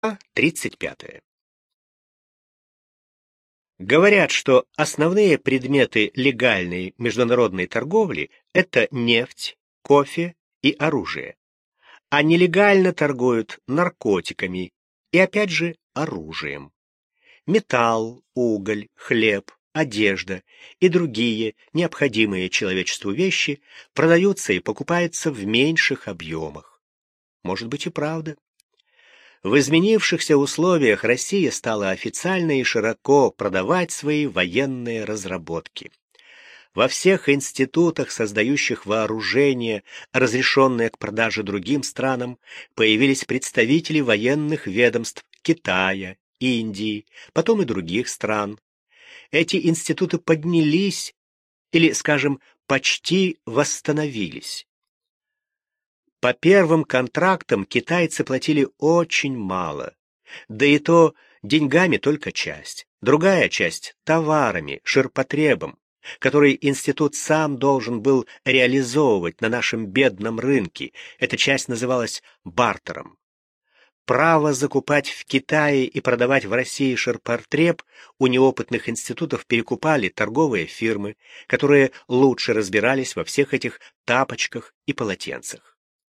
35. Говорят, что основные предметы легальной международной торговли — это нефть, кофе и оружие, а нелегально торгуют наркотиками и, опять же, оружием. Металл, уголь, хлеб, одежда и другие необходимые человечеству вещи продаются и покупаются в меньших объемах. Может быть и правда. В изменившихся условиях Россия стала официально и широко продавать свои военные разработки. Во всех институтах, создающих вооружение, разрешенное к продаже другим странам, появились представители военных ведомств Китая, Индии, потом и других стран. Эти институты поднялись или, скажем, почти восстановились. По первым контрактам китайцы платили очень мало, да и то деньгами только часть, другая часть — товарами, ширпотребом, который институт сам должен был реализовывать на нашем бедном рынке. Эта часть называлась бартером. Право закупать в Китае и продавать в России ширпотреб у неопытных институтов перекупали торговые фирмы, которые лучше разбирались во всех этих тапочках и полотенцах.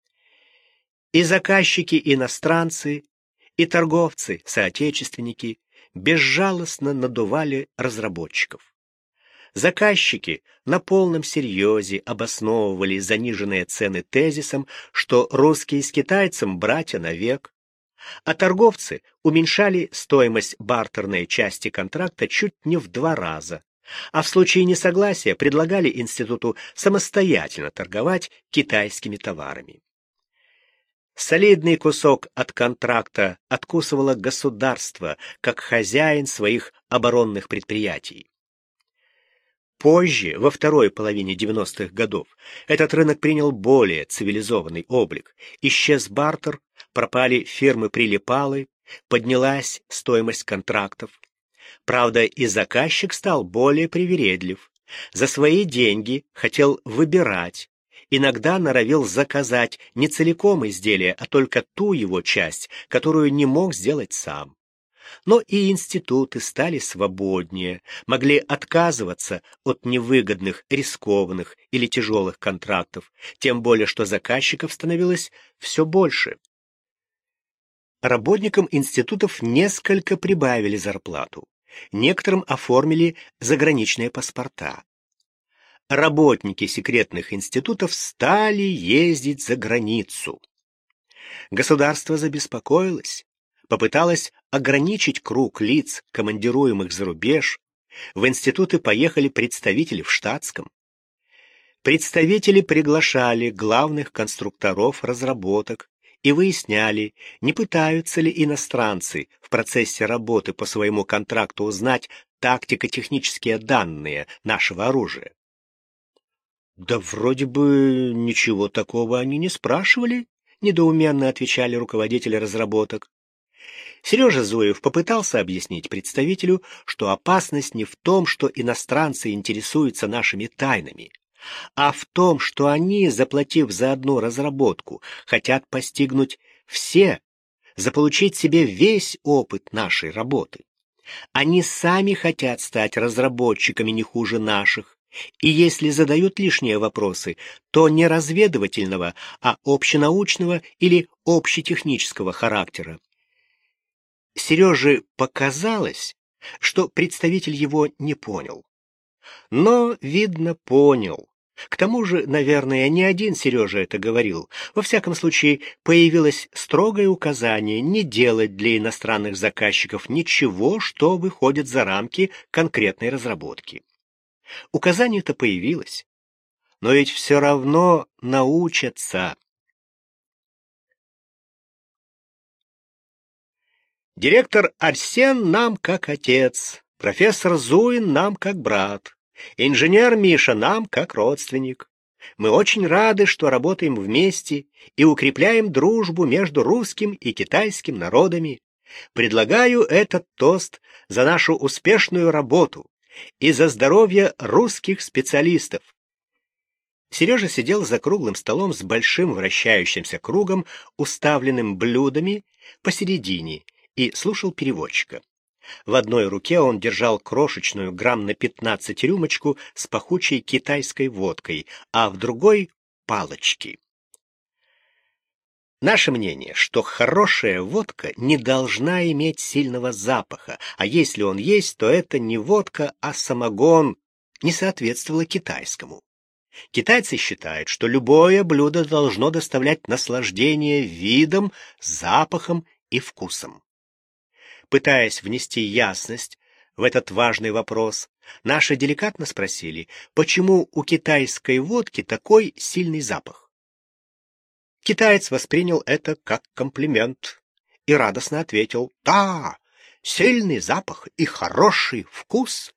И заказчики иностранцы, и торговцы, соотечественники безжалостно надували разработчиков. Заказчики на полном серьезе обосновывали заниженные цены тезисом, что русские с китайцем братья навек, а торговцы уменьшали стоимость бартерной части контракта чуть не в 2 раза, а в случае несогласия предлагали институту самостоятельно торговать китайскими товарами. Солидный кусок от контракта откусывало государство, как хозяин своих оборонных предприятий. Позже, во второй половине 90-х годов, этот рынок принял более цивилизованный облик. Исчез бартер, пропали фирмы-прилипалы, поднялась стоимость контрактов. Правда, и заказчик стал более привередлив. За свои деньги хотел выбирать. Иногда норовил заказать не целиком изделие, а только ту его часть, которую не мог сделать сам. Но и институты стали свободнее, могли отказываться от невыгодных, рискованных или тяжелых контрактов, тем более что заказчиков становилось все больше. Работникам институтов несколько прибавили зарплату, некоторым оформили заграничные паспорта. Работники секретных институтов стали ездить за границу. Государство забеспокоилось, попыталось ограничить круг лиц, командируемых за рубеж. В институты поехали представители в штатском. Представители приглашали главных конструкторов разработок и выясняли, не пытаются ли иностранцы в процессе работы по своему контракту узнать тактико-технические данные нашего оружия. «Да вроде бы ничего такого они не спрашивали», — недоуменно отвечали руководители разработок. Сережа Зуев попытался объяснить представителю, что опасность не в том, что иностранцы интересуются нашими тайнами, а в том, что они, заплатив за одну разработку, хотят постигнуть все, заполучить себе весь опыт нашей работы. Они сами хотят стать разработчиками не хуже наших, и если задают лишние вопросы, то не разведывательного, а общенаучного или общетехнического характера. Сереже показалось, что представитель его не понял. Но, видно, понял. К тому же, наверное, не один Сережа это говорил. Во всяком случае, появилось строгое указание не делать для иностранных заказчиков ничего, что выходит за рамки конкретной разработки. Указание-то появилось, но ведь все равно научатся. Директор Арсен нам как отец, профессор Зуин нам как брат, инженер Миша нам как родственник. Мы очень рады, что работаем вместе и укрепляем дружбу между русским и китайским народами. Предлагаю этот тост за нашу успешную работу и за здоровье русских специалистов. Сережа сидел за круглым столом с большим вращающимся кругом, уставленным блюдами посередине и слушал переводчика. В одной руке он держал крошечную грамм на 15 рюмочку с пахучей китайской водкой, а в другой — палочки. Наше мнение, что хорошая водка не должна иметь сильного запаха, а если он есть, то это не водка, а самогон, не соответствовало китайскому. Китайцы считают, что любое блюдо должно доставлять наслаждение видом, запахом и вкусом. Пытаясь внести ясность в этот важный вопрос, наши деликатно спросили, почему у китайской водки такой сильный запах. Китаец воспринял это как комплимент и радостно ответил: «Да, сильный запах и хороший вкус».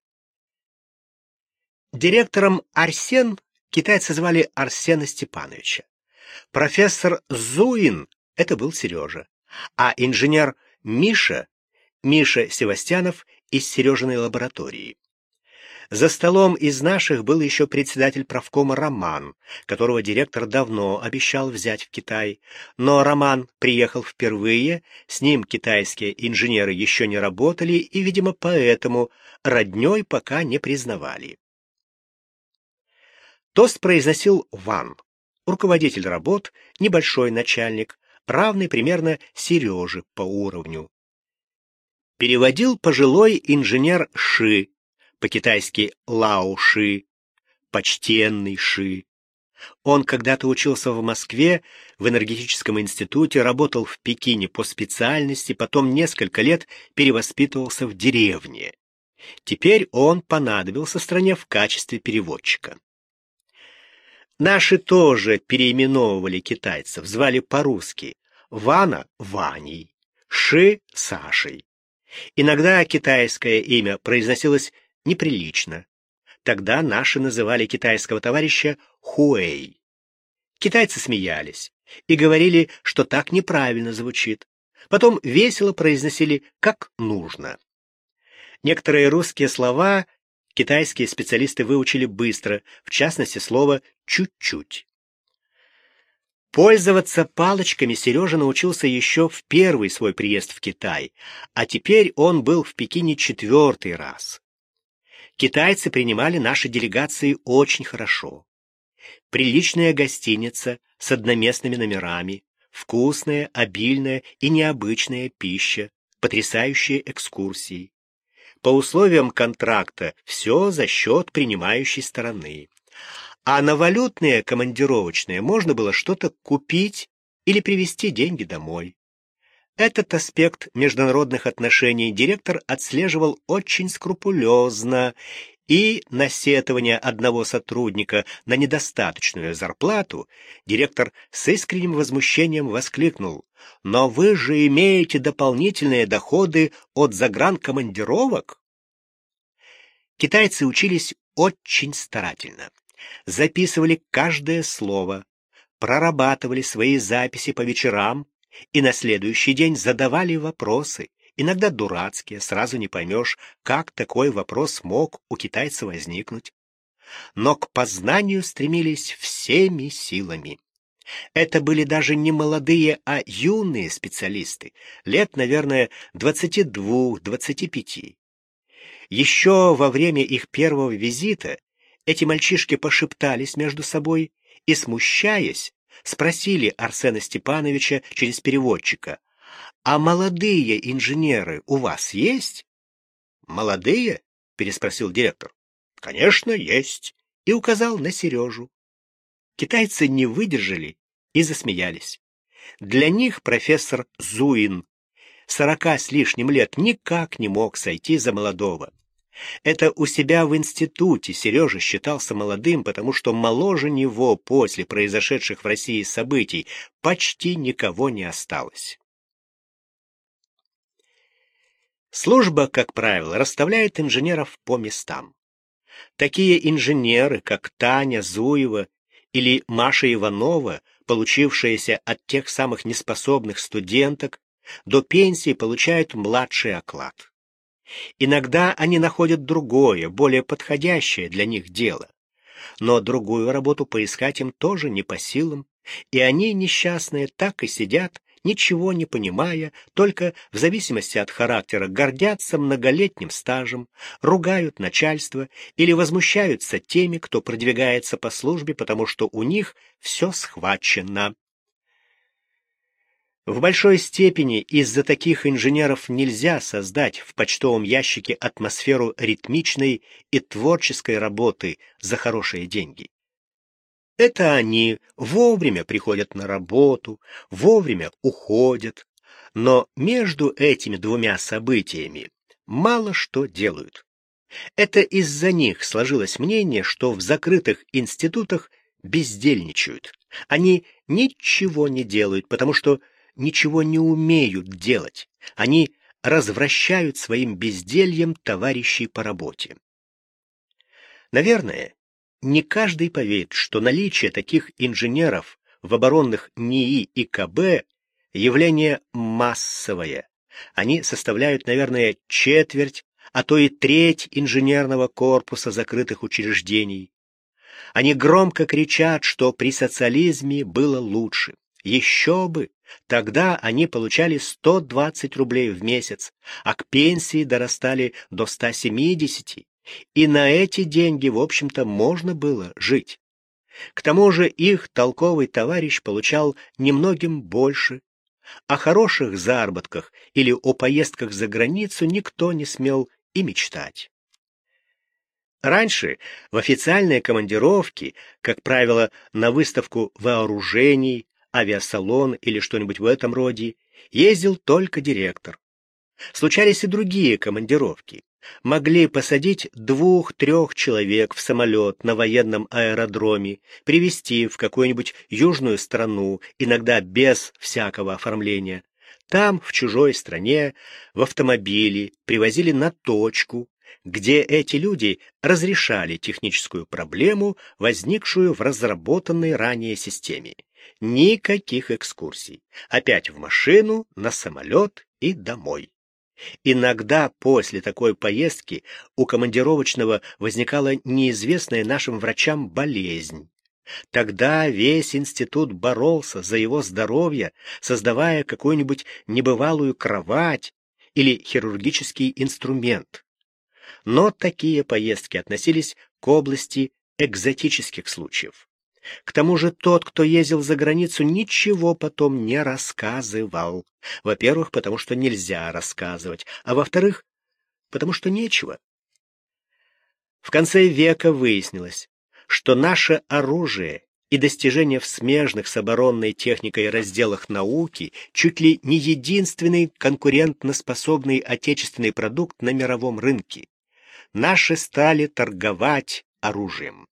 Директором Арсен китайцы звали Арсена Степановича. Профессор Зуин — это был Сережа, а инженер Миша Севастьянов из Сережиной лаборатории. За столом из наших был еще председатель правкома Роман, которого директор давно обещал взять в Китай. Но Роман приехал впервые, с ним китайские инженеры еще не работали и, видимо, поэтому родней пока не признавали. Тост произносил Ван, руководитель работ, небольшой начальник, равный примерно Сереже по уровню. Переводил пожилой инженер Ши, по-китайски Лао Ши, почтенный Ши. Он когда-то учился в Москве, в энергетическом институте, работал в Пекине по специальности, потом несколько лет перевоспитывался в деревне. Теперь он понадобился стране в качестве переводчика. Наши тоже переименовывали китайцев, звали по-русски Вана — Ваней, Ши — Сашей. Иногда китайское имя произносилось неприлично. Тогда наши называли китайского товарища Хуэй. Китайцы смеялись и говорили, что так неправильно звучит. Потом весело произносили как нужно. Некоторые русские слова китайские специалисты выучили быстро, в частности слово «чуть-чуть». Пользоваться палочками Сережа научился еще в первый свой приезд в Китай, а теперь он был в Пекине 4-й раз. Китайцы принимали наши делегации очень хорошо. Приличная гостиница с одноместными номерами, вкусная, обильная и необычная пища, потрясающие экскурсии. По условиям контракта все за счет принимающей стороны. А на валютные командировочные можно было что-то купить или привезти деньги домой. Этот аспект международных отношений директор отслеживал очень скрупулезно, и на сетование одного сотрудника на недостаточную зарплату директор с искренним возмущением воскликнул: «Но вы же имеете дополнительные доходы от загранкомандировок?» Китайцы учились очень старательно. Записывали каждое слово, прорабатывали свои записи по вечерам и на следующий день задавали вопросы, иногда дурацкие, сразу не поймешь, как такой вопрос мог у китайца возникнуть. Но к познанию стремились всеми силами. Это были даже не молодые, а юные специалисты, лет, наверное, 22-25. Еще во время их первого визита эти мальчишки пошептались между собой и, смущаясь, спросили Арсена Степановича через переводчика: «А молодые инженеры у вас есть?» «Молодые?» — переспросил директор. «Конечно, есть», и указал на Сережу. Китайцы не выдержали и засмеялись. Для них профессор Зуин, 40 с лишним лет, никак не мог сойти за молодого. Это у себя в институте Сережа считался молодым, потому что моложе него после произошедших в России событий почти никого не осталось. Служба, как правило, расставляет инженеров по местам. Такие инженеры, как Таня Зуева или Маша Иванова, получившиеся от тех самых неспособных студенток, до пенсии получают младший оклад. Иногда они находят другое, более подходящее для них дело. Но другую работу поискать им тоже не по силам, и они, несчастные, так и сидят, ничего не понимая, только в зависимости от характера гордятся многолетним стажем, ругают начальство или возмущаются теми, кто продвигается по службе, потому что у них все схвачено. В большой степени из-за таких инженеров нельзя создать в почтовом ящике атмосферу ритмичной и творческой работы за хорошие деньги. Это они вовремя приходят на работу, вовремя уходят, но между этими двумя событиями мало что делают. Это из-за них сложилось мнение, что в закрытых институтах бездельничают. Они ничего не делают, потому что ничего не умеют делать. Они развращают своим бездельем товарищей по работе. Наверное, не каждый поверит, что наличие таких инженеров в оборонных НИИ и КБ явление массовое. Они составляют, наверное, четверть, а то и треть инженерного корпуса закрытых учреждений. Они громко кричат, что при социализме было лучше. Еще бы! Тогда они получали 120 рублей в месяц, а к пенсии дорастали до 170, и на эти деньги, в общем-то, можно было жить. К тому же их толковый товарищ получал немногим больше. О хороших заработках или о поездках за границу никто не смел и мечтать. Раньше в официальные командировки, как правило, на выставку вооружений, авиасалон или что-нибудь в этом роде, ездил только директор. Случались и другие командировки. Могли посадить 2-3 человек в самолет на военном аэродроме, привезти в какую-нибудь южную страну, иногда без всякого оформления. Там, в чужой стране, в автомобиле привозили на точку, где эти люди разрешали техническую проблему, возникшую в разработанной ранее системе. Никаких экскурсий. Опять в машину, на самолет и домой. Иногда после такой поездки у командировочного возникала неизвестная нашим врачам болезнь. Тогда весь институт боролся за его здоровье, создавая какую-нибудь небывалую кровать или хирургический инструмент. Но такие поездки относились к области экзотических случаев. К тому же тот, кто ездил за границу, ничего потом не рассказывал. Во-первых, потому что нельзя рассказывать, а во-вторых, потому что нечего. В конце века выяснилось, что наше оружие и достижения в смежных с оборонной техникой разделах науки чуть ли не единственный конкурентноспособный отечественный продукт на мировом рынке. Наши стали торговать оружием.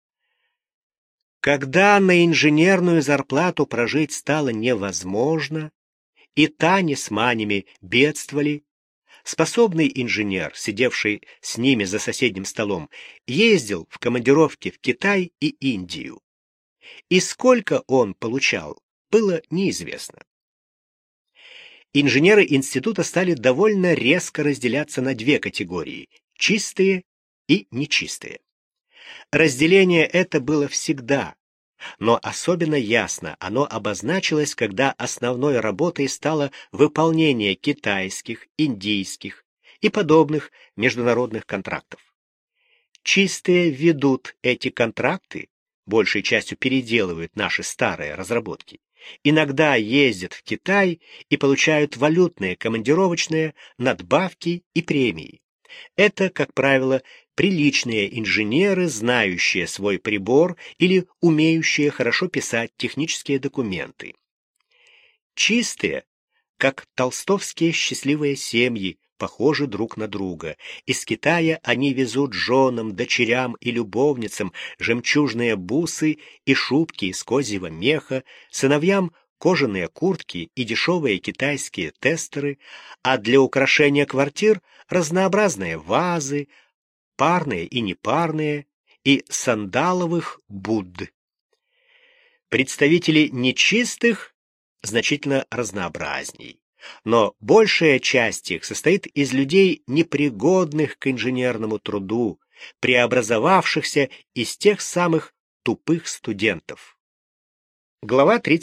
Когда на инженерную зарплату прожить стало невозможно, и Тани с Манями бедствовали, способный инженер, сидевший с ними за соседним столом, ездил в командировки в Китай и Индию. И сколько он получал, было неизвестно. Инженеры института стали довольно резко разделяться на две категории – чистые и нечистые. Разделение это было всегда, но особенно ясно оно обозначилось, когда основной работой стало выполнение китайских, индийских и подобных международных контрактов. Чистые ведут эти контракты, большей частью переделывают наши старые разработки, иногда ездят в Китай и получают валютные, командировочные, надбавки и премии. Это, как правило, приличные инженеры, знающие свой прибор или умеющие хорошо писать технические документы. Чистые, как толстовские счастливые семьи, похожи друг на друга. Из Китая они везут женам, дочерям и любовницам жемчужные бусы и шубки из козьего меха, сыновьям кожаные куртки и дешевые китайские тестеры, а для украшения квартир разнообразные вазы, парные и непарные, и сандаловых Будд. Представители нечистых значительно разнообразней, но большая часть их состоит из людей, непригодных к инженерному труду, преобразовавшихся из тех самых тупых студентов. Глава 30.